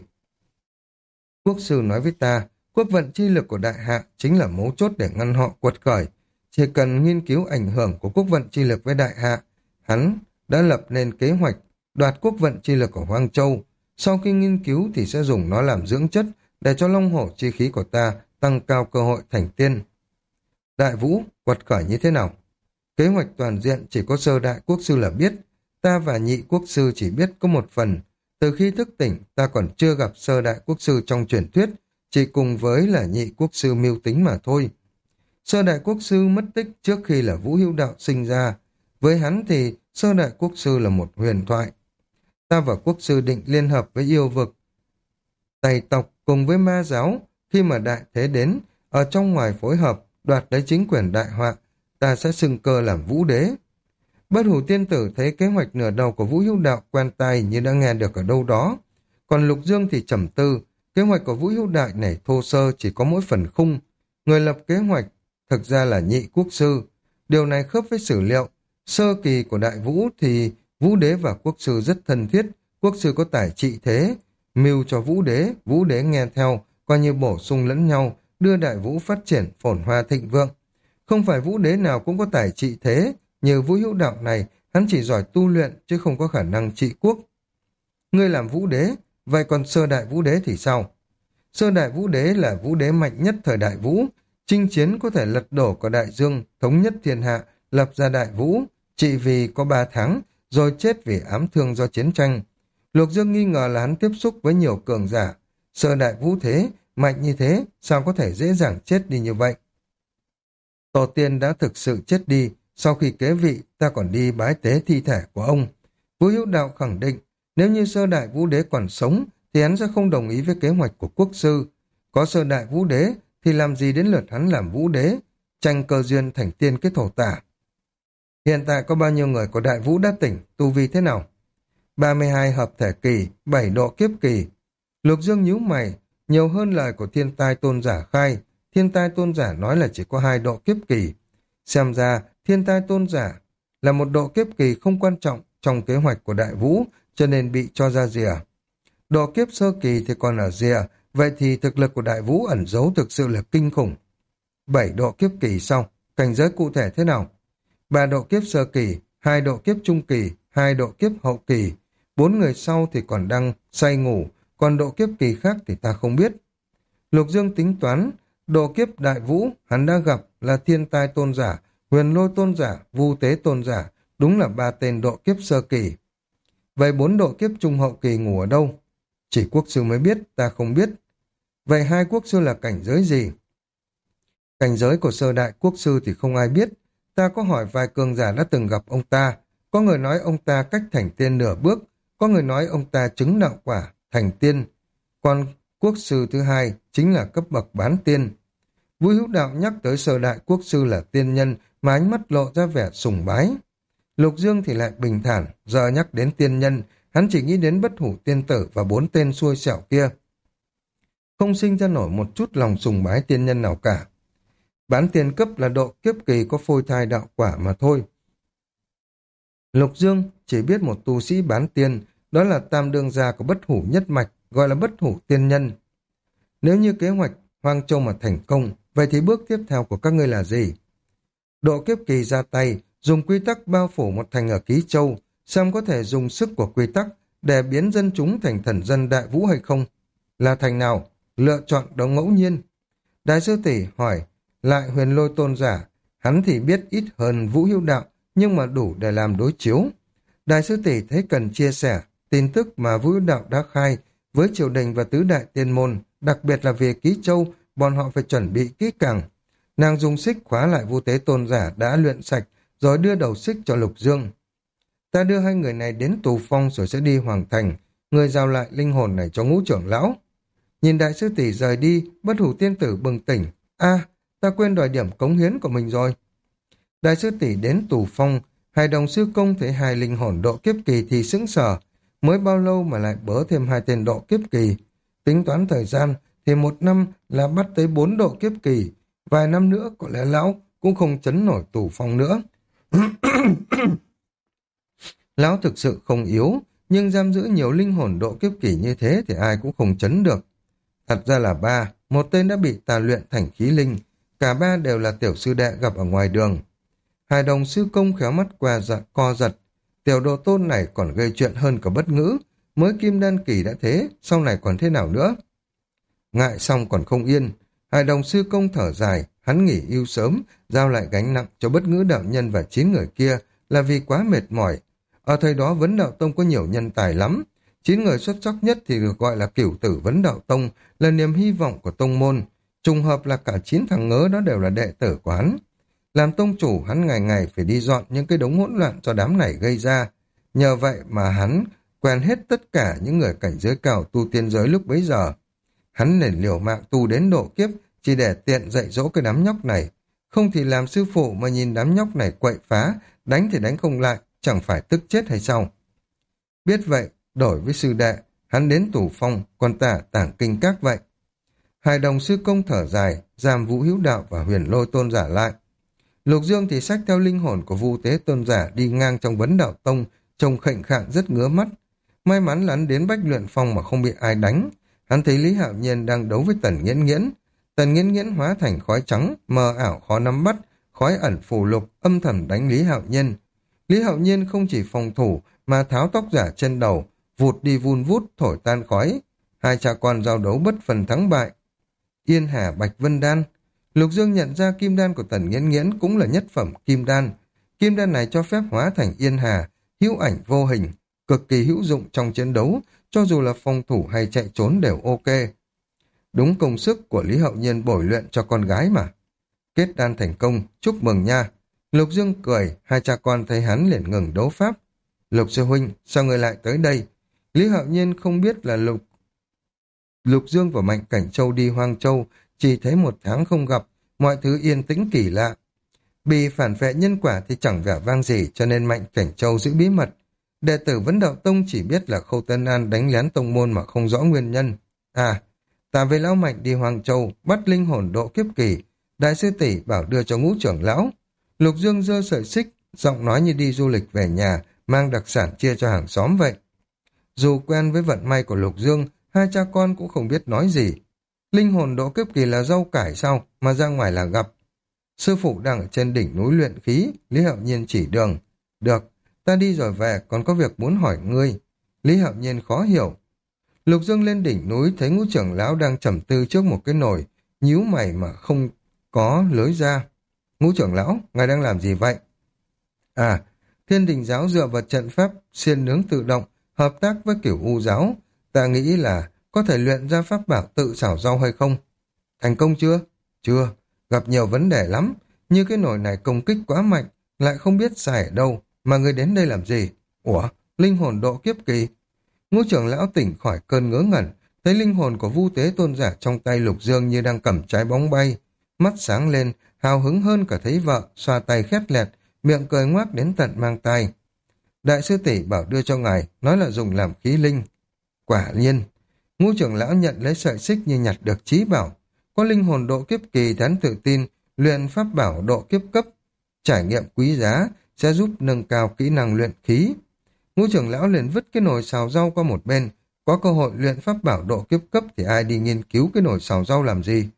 Quốc sư nói với ta, quốc vận chi lực của đại hạ chính là mấu chốt để ngăn họ quật khởi. Chỉ cần nghiên cứu ảnh hưởng của quốc vận chi lực với đại hạ, hắn đã lập nên kế hoạch đoạt quốc vận chi lực của Hoang Châu. Sau khi nghiên cứu thì sẽ dùng nó làm dưỡng chất để cho long hổ chi khí của ta tăng cao cơ hội thành tiên. Đại Vũ, quật khởi như thế nào? Kế hoạch toàn diện chỉ có sơ đại quốc sư là biết. Ta và nhị quốc sư chỉ biết có một phần. Từ khi thức tỉnh, ta còn chưa gặp sơ đại quốc sư trong truyền thuyết, chỉ cùng với là nhị quốc sư mưu tính mà thôi. Sơ đại quốc sư mất tích trước khi là Vũ Hữu Đạo sinh ra. Với hắn thì sơ đại quốc sư là một huyền thoại. Ta và quốc sư định liên hợp với yêu vực, Tây tộc cùng với ma giáo, khi mà đại thế đến, ở trong ngoài phối hợp, đoạt lấy chính quyền đại họa, ta sẽ xưng cơ làm Vũ Đế. Bất Hủ Tiên Tử thấy kế hoạch nửa đầu của Vũ Hữu Đạo quen tai như đã nghe được ở đâu đó. Còn Lục Dương thì trầm tư, kế hoạch của Vũ Hữu Đại này thô sơ chỉ có mỗi phần khung. Người lập kế hoạch thực ra là nhị quốc sư. Điều này khớp với sử liệu. Sơ kỳ của Đại Vũ thì Vũ Đế và quốc sư rất thân thiết, quốc sư có tài trị thế, mưu cho Vũ Đế nghe theo, coi như bổ sung lẫn nhau, đưa Đại Vũ phát triển phồn hoa thịnh vượng. Không phải Vũ Đế nào cũng có tài trị thế, như Vũ Hữu Đạo này, hắn chỉ giỏi tu luyện chứ không có khả năng trị quốc. Ngươi làm Vũ Đế, vậy còn sơ đại Vũ Đế thì sao? Sơ đại Vũ Đế là Vũ Đế mạnh nhất thời Đại Vũ, chinh chiến có thể lật đổ cả đại dương, thống nhất thiên hạ, lập ra Đại Vũ, trị vì có 3 tháng, rồi chết vì ám thương do chiến tranh. Lục Dương nghi ngờ là hắn tiếp xúc với nhiều cường giả. Sơ đại vũ thế, mạnh như thế, sao có thể dễ dàng chết đi như vậy? Tổ tiên đã thực sự chết đi, sau khi kế vị ta còn đi bái tế thi thể của ông. Vũ Hữu Đạo khẳng định, nếu như sơ đại vũ đế còn sống, thì hắn sẽ không đồng ý với kế hoạch của quốc sư. Có sơ đại vũ đế, thì làm gì đến lượt hắn làm vũ đế, tranh cơ duyên thành tiên kết thổ tả. Hiện tại có bao nhiêu người của đại vũ đã tỉnh, tu vi thế nào? 32 hợp thể kỳ, 7 độ kiếp kỳ. Lục Dương nhíu mày, nhiều hơn lời của thiên tai tôn giả khai. Thiên tai tôn giả nói là chỉ có 2 độ kiếp kỳ. Xem ra, thiên tai tôn giả là một độ kiếp kỳ không quan trọng trong kế hoạch của đại vũ, cho nên bị cho ra rìa. Độ kiếp sơ kỳ thì còn ở rìa, vậy thì thực lực của đại vũ ẩn giấu thực sự là kinh khủng. 7 độ kiếp kỳ sau, cảnh giới cụ thể thế nào? 3 độ kiếp sơ kỳ, 2 độ kiếp trung kỳ, 2 độ kiếp hậu kỳ. 4 người sau thì còn đang say ngủ, còn độ kiếp kỳ khác thì ta không biết. Lục Dương tính toán, độ kiếp đại vũ hắn đã gặp là thiên tai tôn giả, huyền lôi tôn giả, vu tế tôn giả, đúng là 3 tên độ kiếp sơ kỳ. Vậy 4 độ kiếp trung hậu kỳ ngủ ở đâu? Chỉ quốc sư mới biết, ta không biết. Vậy 2 quốc sư là cảnh giới gì? Cảnh giới của sơ đại quốc sư thì không ai biết. Ta có hỏi vài cường giả đã từng gặp ông ta. Có người nói ông ta cách thành tiên nửa bước. Có người nói ông ta chứng đạo quả, thành tiên. Còn quốc sư thứ hai chính là cấp bậc bán tiên. Vũ Hữu Đạo nhắc tới sơ đại quốc sư là tiên nhân mà ánh mắt lộ ra vẻ sùng bái. Lục Dương thì lại bình thản, giờ nhắc đến tiên nhân, hắn chỉ nghĩ đến bất hủ tiên tử và 4 tên xui xẻo kia. Không sinh ra nổi một chút lòng sùng bái tiên nhân nào cả. Bán tiên cấp là độ kiếp kỳ có phôi thai đạo quả mà thôi. Lục Dương chỉ biết một tu sĩ bán tiên, đó là tam đương gia của bất hủ nhất mạch, gọi là bất hủ tiên nhân. Nếu như kế hoạch Hoang Châu mà thành công, vậy thì bước tiếp theo của các ngươi là gì? Độ kiếp kỳ ra tay, dùng quy tắc bao phủ một thành ở Ký Châu, xem có thể dùng sức của quy tắc để biến dân chúng thành thần dân đại vũ hay không? Là thành nào? Lựa chọn đấu ngẫu nhiên. Đại sư tỷ hỏi, lại huyền lôi tôn giả, hắn thì biết ít hơn Vũ Hữu Đạo, nhưng mà đủ để làm đối chiếu. Đại sư tỷ thấy cần chia sẻ tin tức mà Vũ Hữu Đạo đã khai với triều đình và tứ đại tiên môn, đặc biệt là về Ký Châu, bọn họ phải chuẩn bị kỹ càng. Nàng dùng xích khóa lại Vu Tế tôn giả đã luyện sạch, rồi đưa đầu xích cho Lục Dương. Ta đưa 2 người này đến tù phong rồi sẽ đi hoàng thành, người giao lại linh hồn này cho Ngũ trưởng lão. Nhìn đại sư tỷ rời đi, bất hủ tiên tử bừng tỉnh. Ta quên đòi điểm cống hiến của mình rồi. Đại sư tỷ đến tù phong, hai đồng sư công thấy 2 linh hồn độ kiếp kỳ thì sững sờ. Mới bao lâu mà lại bớ thêm 2 tên độ kiếp kỳ. Tính toán thời gian thì 1 năm là bắt tới 4 độ kiếp kỳ. Vài năm nữa có lẽ lão cũng không chấn nổi tù phong nữa. Lão thực sự không yếu, nhưng giam giữ nhiều linh hồn độ kiếp kỳ như thế thì ai cũng không chấn được. Thật ra là 3, một tên đã bị tà luyện thành khí linh, cả 3 đều là tiểu sư đệ gặp ở ngoài đường. Hai đồng sư công khéo mắt qua co giật, tiểu đồ tôn này còn gây chuyện hơn cả bất ngữ, mới kim đan kỳ đã thế, sau này còn thế nào nữa? Ngại xong còn không yên, hai đồng sư công thở dài, hắn nghỉ yêu sớm, giao lại gánh nặng cho bất ngữ đạo nhân và 9 người kia là vì quá mệt mỏi. Ở thời đó Vấn Đạo Tông có nhiều nhân tài lắm, 9 người xuất sắc nhất thì được gọi là cửu tử Vấn Đạo Tông, là niềm hy vọng của tông môn. Trùng hợp là cả 9 thằng ngớ đó đều là đệ tử của hắn. Làm tông chủ, hắn ngày ngày phải đi dọn những cái đống hỗn loạn cho đám này gây ra. Nhờ vậy mà hắn quen hết tất cả những người cảnh giới cao tu tiên giới lúc bấy giờ. Hắn liền liều mạng tu đến độ kiếp chỉ để tiện dạy dỗ cái đám nhóc này. Không thì làm sư phụ mà nhìn đám nhóc này quậy phá, đánh thì đánh không lại, chẳng phải tức chết hay sao? Biết vậy, đổi với sư đệ, hắn đến tù phong, còn ta tảng kinh các vậy. Hai đồng sư công thở dài, giam Vũ Hữu Đạo và huyền lôi tôn giả lại. Lục Dương thì xách theo linh hồn của Vu Tế tôn giả đi ngang trong Vấn Đạo Tông, trông khệnh khạng rất ngứa mắt. May mắn là hắn đến Bách Luyện Phong mà không bị ai đánh. Hắn thấy Lý Hạo Nhiên đang đấu với Tần Nghiễn Nghiễn. Tần Nghiễn Nghiễn hóa thành khói trắng, mờ ảo khó nắm bắt, khói ẩn phù lục, âm thầm đánh Lý Hạo Nhiên. Lý Hạo Nhiên không chỉ phòng thủ mà tháo tóc giả trên đầu, vụt đi vun vút thổi tan khói. Hai cha con giao đấu bất phần thắng bại. Yên Hà Bạch Vân Đan. Lục Dương nhận ra kim đan của Tần Nghiễn Nghiễn cũng là nhất phẩm kim đan. Kim đan này cho phép hóa thành Yên Hà, hữu ảnh vô hình, cực kỳ hữu dụng trong chiến đấu, cho dù là phòng thủ hay chạy trốn đều ok. Đúng công sức của Lý Hậu Nhiên bồi luyện cho con gái mà. Kết đan thành công, chúc mừng nha. Lục Dương cười, hai cha con thấy hắn liền ngừng đấu pháp. Lục sư huynh, sao người lại tới đây? Lý Hậu Nhiên không biết là Lục Dương và Mạnh Cảnh Châu đi Hoang Châu, chỉ thấy 1 tháng không gặp, mọi thứ yên tĩnh kỳ lạ. Bị phản vệ nhân quả thì chẳng vẻ vang gì, cho nên Mạnh Cảnh Châu giữ bí mật. Đệ tử Vấn Đạo Tông chỉ biết là Khâu Tân An đánh lén tông môn mà không rõ nguyên nhân. À, ta với lão Mạnh đi Hoang Châu, bắt linh hồn độ kiếp kỳ. Đại sư tỷ bảo đưa cho Ngũ trưởng lão. Lục Dương giơ sợi xích, giọng nói như đi du lịch về nhà, mang đặc sản chia cho hàng xóm vậy. Dù quen với vận may của Lục Dương, hai cha con cũng không biết nói gì. Linh hồn độ kiếp kỳ là rau cải sao, mà ra ngoài là gặp. Sư phụ đang ở trên đỉnh núi luyện khí, Lý Hạo Nhiên chỉ đường. Được, ta đi rồi về, còn có việc muốn hỏi ngươi. Lý Hạo Nhiên khó hiểu. Lục Dương lên đỉnh núi thấy Ngũ trưởng lão đang trầm tư trước một cái nồi, nhíu mày mà không có lối ra. Ngũ trưởng lão, ngài đang làm gì vậy? À, Thiên Đình giáo dựa vào trận pháp xiên nướng tự động, hợp tác với Cửu U giáo. Ta nghĩ là có thể luyện ra pháp bảo tự xảo rau hay không? Thành công chưa? Chưa, gặp nhiều vấn đề lắm. Như cái nồi này công kích quá mạnh, lại không biết xài ở đâu, mà người đến đây làm gì? Ủa, linh hồn độ kiếp kỳ. Ngũ trưởng lão tỉnh khỏi cơn ngớ ngẩn, thấy linh hồn của Vu Tế Tôn giả trong tay Lục Dương như đang cầm trái bóng bay. Mắt sáng lên, hào hứng hơn cả thấy vợ, xoa tay khét lẹt, miệng cười ngoác đến tận mang tai. Đại sư tỷ bảo đưa cho ngài, nói là dùng làm khí linh. Quả nhiên, Ngũ trưởng lão nhận lấy sợi xích như nhặt được trí bảo. Có linh hồn độ kiếp kỳ thì hắn tự tin, luyện pháp bảo độ kiếp cấp. Trải nghiệm quý giá sẽ giúp nâng cao kỹ năng luyện khí. Ngũ trưởng lão liền vứt cái nồi xào rau qua một bên. Có cơ hội luyện pháp bảo độ kiếp cấp thì ai đi nghiên cứu cái nồi xào rau làm gì?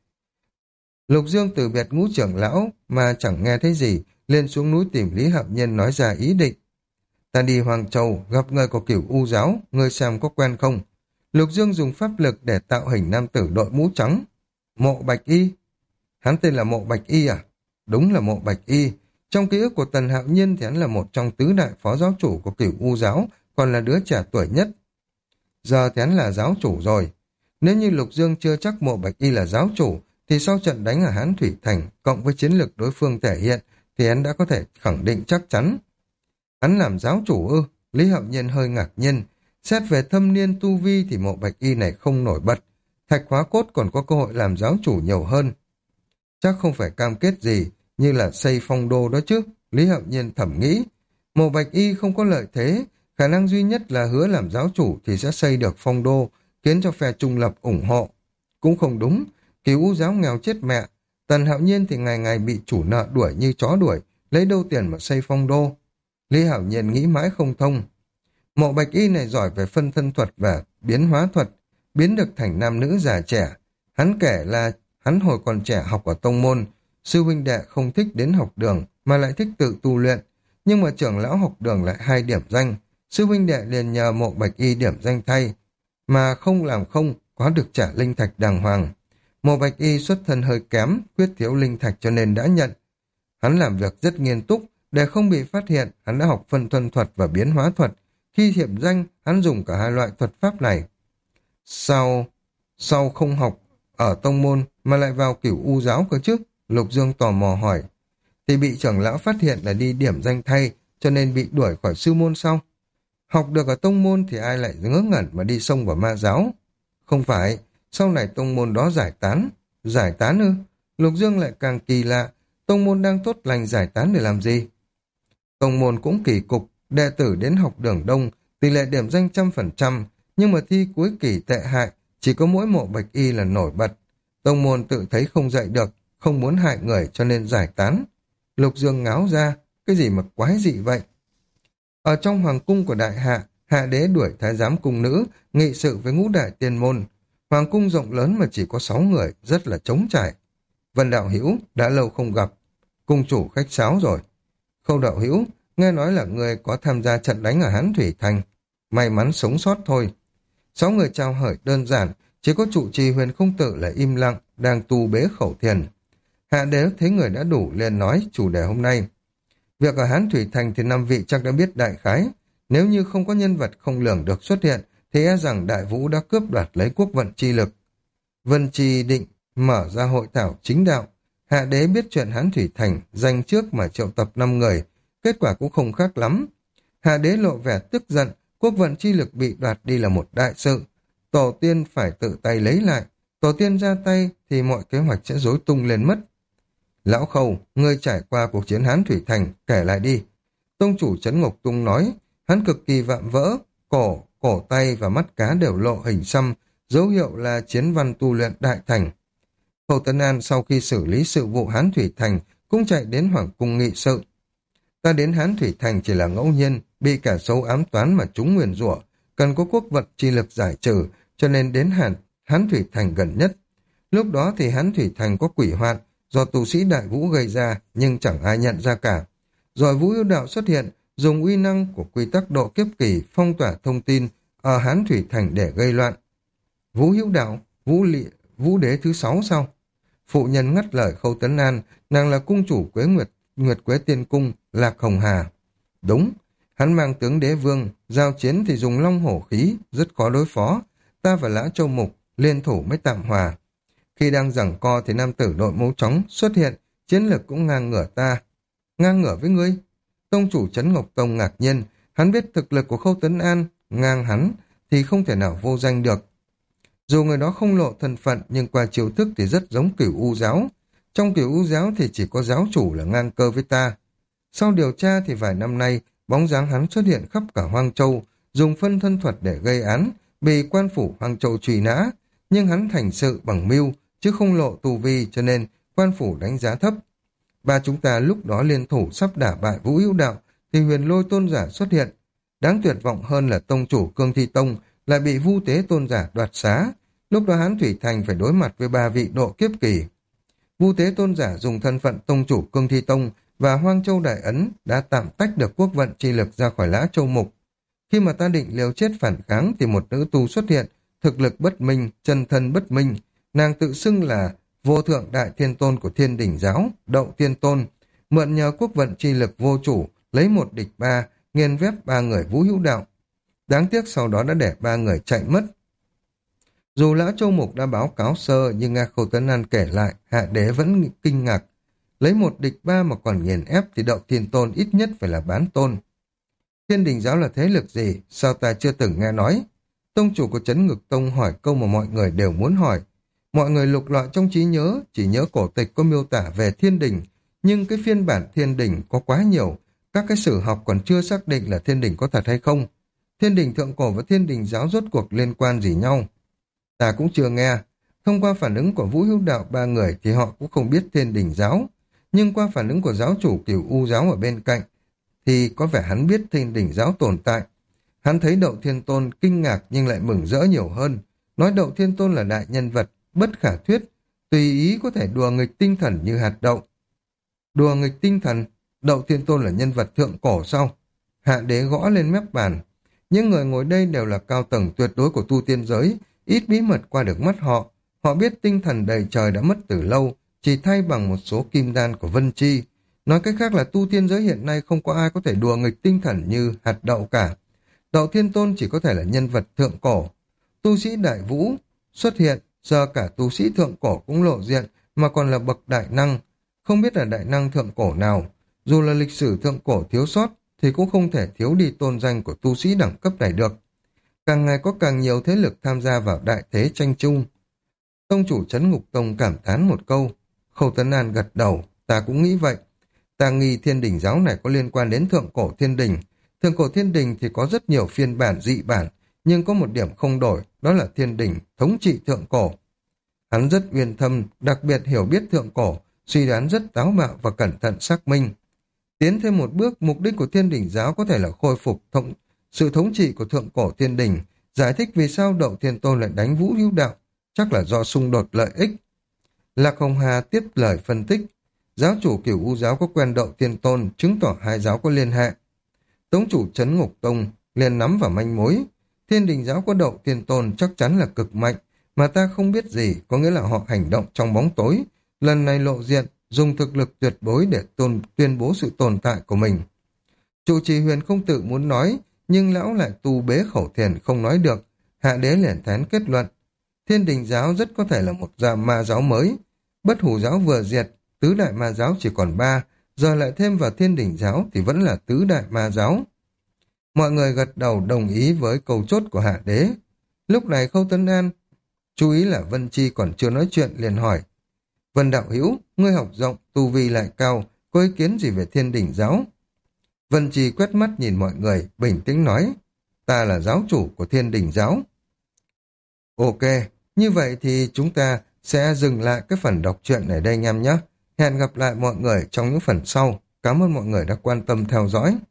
Lục Dương từ biệt Ngũ trưởng lão mà chẳng nghe thấy gì, lên xuống núi tìm Lý Hạo Nhiên nói ra ý định. Ta đi Hoàng Châu, gặp người của Cửu U giáo, người xem có quen không? Lục Dương dùng pháp lực để tạo hình nam tử đội mũ trắng. Mộ Bạch Y. Hắn tên là Mộ Bạch Y à? Đúng là Mộ Bạch Y. Trong ký ức của Tần Hạo Nhiên thì hắn là một trong tứ đại phó giáo chủ của Cửu U giáo, còn là đứa trẻ tuổi nhất. Giờ thì hắn là giáo chủ rồi. Nếu như Lục Dương chưa chắc Mộ Bạch Y là giáo chủ, thì sau trận đánh ở Hán Thủy Thành, cộng với chiến lược đối phương thể hiện, thì hắn đã có thể khẳng định chắc chắn. Hắn làm giáo chủ ư? Lý Hạo Nhiên hơi ngạc nhiên. Xét về thâm niên tu vi thì Mộ Bạch Y này không nổi bật. Thạch Hóa Cốt còn có cơ hội làm giáo chủ nhiều hơn. Chắc không phải cam kết gì, như là xây phong đô đó chứ. Lý Hạo Nhiên thẩm nghĩ. Mộ Bạch Y không có lợi thế, khả năng duy nhất là hứa làm giáo chủ thì sẽ xây được phong đô, khiến cho phe trung lập ủng hộ. Cũng không đúng, Cửu U giáo nghèo chết mẹ. Tần Hạo Nhiên thì ngày ngày bị chủ nợ đuổi như chó đuổi, lấy đâu tiền mà xây phong đô. Lý Hạo Nhiên nghĩ mãi không thông. Mộ Bạch Y này giỏi về phân thân thuật và biến hóa thuật, biến được thành nam nữ già trẻ. Hắn kể là hắn hồi còn trẻ học ở tông môn, sư huynh đệ không thích đến học đường mà lại thích tự tu luyện, nhưng mà trưởng lão học đường lại 2 điểm danh, sư huynh đệ liền nhờ Mộ Bạch Y điểm danh thay, mà không làm không có được trả linh thạch đàng hoàng. Mộ Bạch Y xuất thân hơi kém, quyết thiếu linh thạch cho nên đã nhận. Hắn làm việc rất nghiêm túc, để không bị phát hiện, hắn đã học phân thân thuật và biến hóa thuật. Khi hiểm danh, hắn dùng cả 2 loại thuật pháp này. Sao không học ở tông môn mà lại vào Cửu U giáo cơ chứ? Lục Dương tò mò hỏi. Thì bị trưởng lão phát hiện là đi điểm danh thay, cho nên bị đuổi khỏi sư môn sau. Học được ở tông môn thì ai lại ngớ ngẩn mà đi xông vào ma giáo? Không phải, sau này tông môn đó giải tán. Giải tán ư? Lục Dương lại càng kỳ lạ, tông môn đang tốt lành giải tán để làm gì? Tông môn cũng kỳ cục, đệ tử đến học đường đông, tỷ lệ điểm danh 100%, nhưng mà thi cuối kỳ tệ hại, chỉ có mỗi Mộ Bạch Y là nổi bật. Tông môn tự thấy không dạy được, không muốn hại người cho nên giải tán. Lục Dương ngáo ra, cái gì mà quái dị vậy? Ở trong hoàng cung của đại hạ, hạ đế đuổi thái giám cung nữ, nghị sự với ngũ đại tiên môn. Hoàng cung rộng lớn mà chỉ có 6 người, rất là trống trải. Vân Đạo Hữu đã lâu không gặp, cung chủ khách sáo rồi. Khâu Đạo Hữu, nghe nói là người có tham gia trận đánh ở Hán Thủy Thành, may mắn sống sót thôi. 6 người chào hỏi đơn giản, chỉ có trụ trì Huyền Không Tự là im lặng, đang tu bế khẩu thiền. Hạ đế thấy người đã đủ liền nói chủ đề hôm nay. Việc ở Hán Thủy Thành thì 5 vị chắc đã biết đại khái. Nếu như không có nhân vật không lường được xuất hiện, thì e rằng Đại Vũ đã cướp đoạt lấy quốc vận chi lực. Vân Chi định mở ra hội thảo chính đạo. Hạ đế biết chuyện Hán Thủy Thành, dành trước mà triệu tập 5 người, kết quả cũng không khác lắm. Hạ đế lộ vẻ tức giận, quốc vận chi lực bị đoạt đi là một đại sự. Tổ tiên phải tự tay lấy lại, tổ tiên ra tay thì mọi kế hoạch sẽ rối tung lên mất. Lão Khâu, ngươi trải qua cuộc chiến Hán Thủy Thành, kể lại đi. Tông chủ Trấn Ngục Tung nói, hắn cực kỳ vạm vỡ, cổ tay và mắt cá đều lộ hình xăm, dấu hiệu là chiến văn tu luyện đại thành. Khâu Tấn An sau khi xử lý sự vụ Hán Thủy Thành cũng chạy đến Hoàng cung nghị sự. Ta đến Hán Thủy Thành chỉ là ngẫu nhiên, bị kẻ xấu ám toán mà chúng nguyền rủa, cần có quốc vận chi lực giải trừ, cho nên đến Hán Thủy Thành gần nhất. Lúc đó thì Hán Thủy Thành có quỷ hoạn, do tu sĩ Đại Vũ gây ra, nhưng chẳng ai nhận ra cả. Rồi Vũ Yêu Đạo xuất hiện, dùng uy năng của quy tắc độ kiếp kỳ phong tỏa thông tin ở Hán Thủy Thành để gây loạn. Vũ Hữu Đạo, Vũ Đế thứ 6 sao? Phụ nhân ngắt lời Khâu Tấn An, nàng là cung chủ Quế Nguyệt Quế Tiên Cung, Lạc Hồng Hà. Đúng, hắn mang tướng đế vương, giao chiến thì dùng long hổ khí, rất khó đối phó. Ta và Lã Châu Mục, liên thủ mới tạm hòa. Khi đang giằng co thì nam tử đội mũ trắng xuất hiện, chiến lực cũng ngang ngửa ta. Ngang ngửa với ngươi? Tông chủ Trấn Ngọc Tông ngạc nhiên, hắn biết thực lực của Khâu Tấn An, ngang hắn thì không thể nào vô danh được. Dù người đó không lộ thân phận nhưng qua chiêu thức thì rất giống Cửu U giáo. Trong Cửu U giáo thì chỉ có giáo chủ là ngang cơ với ta. Sau điều tra thì vài năm nay, bóng dáng hắn xuất hiện khắp cả Hoang Châu, dùng phân thân thuật để gây án, bị quan phủ Hoang Châu truy nã, nhưng hắn thành sự bằng mưu, chứ không lộ tu vi, cho nên quan phủ đánh giá thấp. Ba chúng ta lúc đó liên thủ sắp đả bại Vũ Hữu Đạo, thì Huyền Lôi tôn giả xuất hiện. Đáng tuyệt vọng hơn là tông chủ Cương Thi Tông lại bị Vu Tế tôn giả đoạt xá. Lúc đó Hán Thủy Thành phải đối mặt với 3 vị độ kiếp kỳ. Vu Tế tôn giả dùng thân phận tông chủ Cương Thi Tông và Hoang Châu Đại Ấn đã tạm tách được quốc vận chi lực ra khỏi Lã Châu Mục. Khi mà ta định liều chết phản kháng thì một nữ tu xuất hiện, thực lực bất minh, chân thân bất minh. Nàng tự xưng là vô thượng đại thiên tôn của Thiên Đỉnh giáo, Đậu Thiên Tôn, mượn nhờ quốc vận chi lực vô chủ, lấy 1 địch 3, nghiền vép 3 người Vũ Hữu Đạo. Đáng tiếc sau đó đã để 3 người chạy mất. Dù Lã Châu Mục đã báo cáo sơ nhưng nghe Khâu Tấn An kể lại, Hạ đế vẫn kinh ngạc. Lấy 1 địch 3 mà còn nghiền ép thì Đậu Thiên Tôn ít nhất phải là bán tôn. Thiên Đình giáo là thế lực gì? Sao ta chưa từng nghe nói? Tông chủ của Trấn Ngực Tông hỏi câu mà mọi người đều muốn hỏi. Mọi người lục lọi trong trí nhớ, chỉ nhớ cổ tịch có miêu tả về Thiên Đình, nhưng cái phiên bản Thiên Đình có quá nhiều, các cái sử học còn chưa xác định là Thiên Đình có thật hay không. Thiên Đình thượng cổ và Thiên Đình giáo rốt cuộc liên quan gì nhau? Ta cũng chưa nghe. Thông qua phản ứng của Vũ Hữu Đạo 3 người thì họ cũng không biết Thiên Đình giáo, nhưng qua phản ứng của giáo chủ Cửu U giáo ở bên cạnh thì có vẻ hắn biết Thiên Đình giáo tồn tại. Hắn thấy Đậu Thiên Tôn kinh ngạc nhưng lại mừng rỡ nhiều hơn, nói Đậu Thiên Tôn là đại nhân vật, bất khả thuyết, tùy ý có thể đùa nghịch tinh thần như hạt đậu. Đùa nghịch tinh thần? Đậu Thiên Tôn là nhân vật thượng cổ sao? Hạ đế gõ lên mép bàn. Những người ngồi đây đều là cao tầng tuyệt đối của tu tiên giới, ít bí mật qua được mắt họ. Họ biết tinh thần đầy trời đã mất từ lâu, chỉ thay bằng một số kim đan của Vân Chi. Nói cách khác là tu tiên giới hiện nay không có ai có thể đùa nghịch tinh thần như hạt đậu cả. Đậu Thiên Tôn chỉ có thể là nhân vật thượng cổ. Tu sĩ Đại Vũ xuất hiện, giờ cả tu sĩ thượng cổ cũng lộ diện, mà còn là bậc đại năng. Không biết là đại năng thượng cổ nào. Dù là lịch sử thượng cổ thiếu sót, thì cũng không thể thiếu đi tôn danh của tu sĩ đẳng cấp này được. Càng ngày có càng nhiều thế lực tham gia vào đại thế tranh chung. Tông chủ Trấn Ngục Tông cảm thán một câu. Khâu Tấn An gật đầu, ta cũng nghĩ vậy. Ta nghi Thiên Đình giáo này có liên quan đến thượng cổ Thiên Đình. Thượng cổ Thiên Đình thì có rất nhiều phiên bản dị bản, nhưng có một điểm không đổi, đó là Thiên Đình thống trị thượng cổ. Hắn rất uyên thâm, đặc biệt hiểu biết thượng cổ, suy đoán rất táo bạo và cẩn thận xác minh. Tiến thêm một bước, mục đích của Thiên Đình giáo có thể là khôi phục sự thống trị của thượng cổ Thiên Đình, giải thích vì sao Đậu Thiên Tôn lại đánh Vũ Hữu Đạo, chắc là do xung đột lợi ích. Lạc Hồng Hà tiếp lời phân tích, giáo chủ Cửu U giáo có quen Đậu Thiên Tôn, chứng tỏ hai giáo có liên hệ. Tông chủ Trấn Ngục Tông liền nắm vào manh mối, Thiên Đình giáo có Đậu Thiên Tôn chắc chắn là cực mạnh, mà ta không biết gì, có nghĩa là họ hành động trong bóng tối, lần này lộ diện, dùng thực lực tuyệt đối để tuyên bố sự tồn tại của mình. Trụ trì Huyền không tự muốn nói, nhưng lão lại tu bế khẩu thiền không nói được. Hạ đế liền thán kết luận, Thiên Đình giáo rất có thể là một ma giáo mới. Bất Hủ giáo vừa diệt, tứ đại ma giáo chỉ còn ba, giờ lại thêm vào Thiên Đình giáo thì vẫn là tứ đại ma giáo. Mọi người gật đầu đồng ý với câu chốt của Hạ Đế. Lúc này Khâu Tấn An chú ý là Vân Chi còn chưa nói chuyện liền hỏi. Vân đạo hữu, ngươi học rộng, tu vi lại cao, có ý kiến gì về Thiên Đình giáo? Vân Chi quét mắt nhìn mọi người, bình tĩnh nói. Ta là giáo chủ của Thiên Đình giáo. Ok, như vậy thì chúng ta sẽ dừng lại cái phần đọc truyện ở đây anh em nhé. Hẹn gặp lại mọi người trong những phần sau. Cảm ơn mọi người đã quan tâm theo dõi.